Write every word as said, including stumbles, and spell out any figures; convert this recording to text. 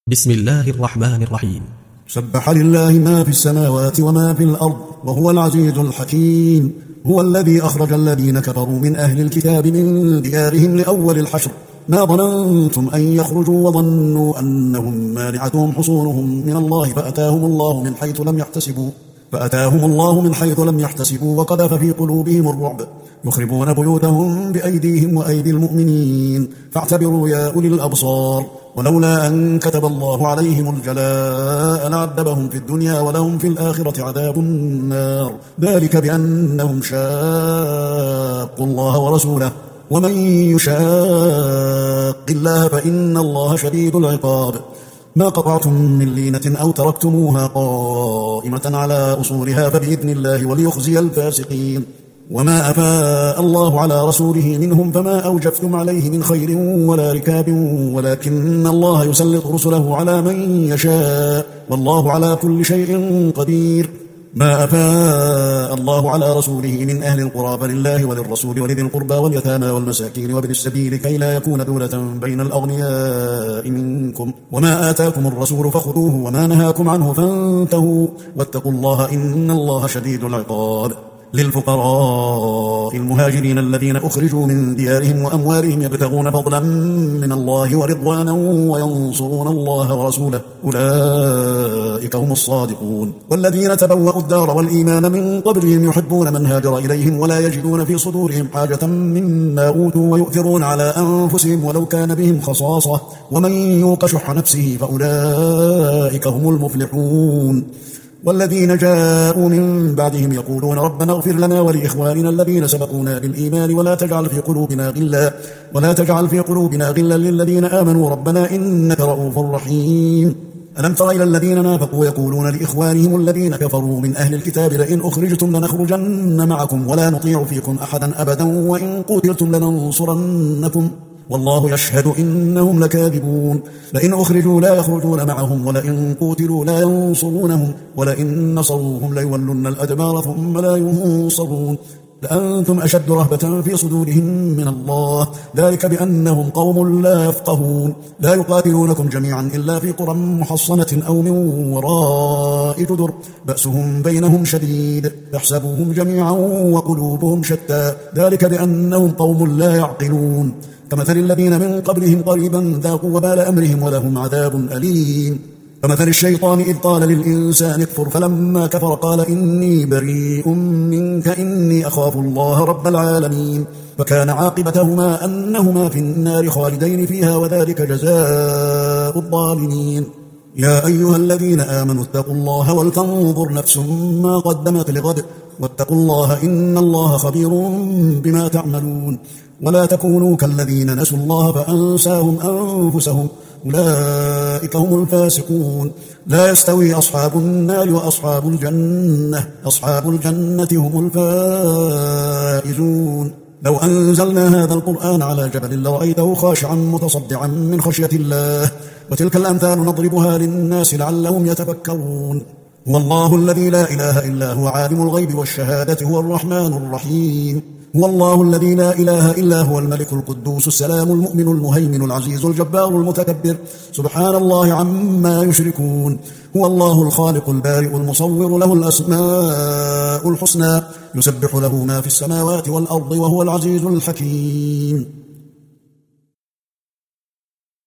بسم الله الرحمن الرحيم. سبح لله ما في السماوات وما في الأرض وهو العزيز الحكيم. هو الذي أخرج الذين كفروا من أهل الكتاب من ديارهم لأول الحشر ما ظننتم أن يخرجوا وظنوا أنهم مانعتهم حصونهم من الله فأتاهم الله من حيث لم يحتسبوا فأتاهم الله من حيث لم يحتسبوا وقذف في قلوبهم الرعب يخربون بيوتهم بأيديهم وأيدي المؤمنين فاعتبروا يا أولي الأبصار. ولولا أن كتب الله عليهم الجلاء لعذبهم في الدنيا ولهم في الآخرة عذاب النار ذلك بأنهم شاقوا الله ورسوله ومن يشاق الله فإن الله شديد العقاب. ما قطعتم من لينة أو تركتموها قائمة على أصولها فبإذن الله وليخزي الفاسقين. وما أفاء الله على رسوله منهم فما أوجفتم عليه من خير ولا ركاب ولكن الله يسلط رسله على من يشاء والله على كل شيء قدير. ما أفاء الله على رسوله من أهل القرى فلله وللرسول ولذي القربى واليتامى والمساكين وابن السبيل كي لا يكون دولة بين الأغنياء منكم. وما آتاكم الرسول فخذوه وما نهاكم عنه فانتهوا واتقوا الله إن الله شديد العقاب. للفقراء المهاجرين الذين أخرجوا من ديارهم وأموالهم يبتغون فضلا من الله ورضوانا وينصرون الله ورسوله أولئك هم الصادقون. والذين تبوأوا الدار والإيمان من قبلهم يحبون من هاجر إليهم ولا يجدون في صدورهم حاجة مما أوتوا ويؤثرون على أنفسهم ولو كان بهم خصاصة ومن يوق شح نفسه فأولئك هم المفلحون. والذين جاءوا من بعدهم يقولون ربنا اغفر لنا ولإخواننا الذين سبقونا بالإيمان ولا تجعل في قلوبنا غلا ولا تجعل في قلوبنا غلا للذين آمنوا ربنا إنك رؤوف رحيم. ألم تر إلى الذين نافقوا يقولون لإخوانهم الذين كفروا من أهل الكتاب لئن أخرجتم لنخرجن معكم ولا نطيع فيكم أحدا أبدا وإن قتلتم لننصرنكم والله يشهد إنهم لكاذبون. لئن أخرجوا لا يخرجون معهم ولئن قتلوا لا ينصرونهم ولئن نصروهم ليولن الأدبار ثم لا ينصرون لأنتم أشد رهبة في صدورهم من الله ذلك بأنهم قوم لا يفقهون. لا يقاتلونكم جميعا إلا في قرى محصنة أو من وراء جدر بأسهم بينهم شديد يحسبوهم جميعا وقلوبهم شتى ذلك بأنهم قوم لا يعقلون. كمثل الذين من قبلهم قريبا ذاقوا وبال أمرهم ولهم عذاب أليم. كمثل الشيطان إذ قال للإنسان اكفر فلما كفر قال إني بريء منك إني أخاف الله رب العالمين فكان عاقبتهما أنهما في النار خالدين فيها وذلك جزاء الظالمين. يا أيها الذين آمنوا اتقوا الله ولتنظر نفس ما قدمت لغد واتقوا الله إن الله خبير بما تعملون. ولا تكونوا كالذين نسوا الله فأنساهم أنفسهم أولئك هم الفاسقون. لا يستوي أصحاب النار وأصحاب الجنة أصحاب الجنة هم الفائزون. لو أنزلنا هذا القرآن على جبل لرأيته خاشعا متصدعا من خشية الله وتلك الأمثال نضربها للناس لعلهم يتفكرون. هو الله الذي لا إله إلا هو عالم الغيب والشهادة هو الرحمن الرحيم. هو الله الذي لا إله إلا هو الملك القدوس السلام المؤمن المهيمن العزيز الجبار المتكبر سبحان الله عما يشركون. هو الله الخالق البارئ المصور له الأسماء الحسنى يسبح له ما في السماوات والأرض وهو العزيز الحكيم.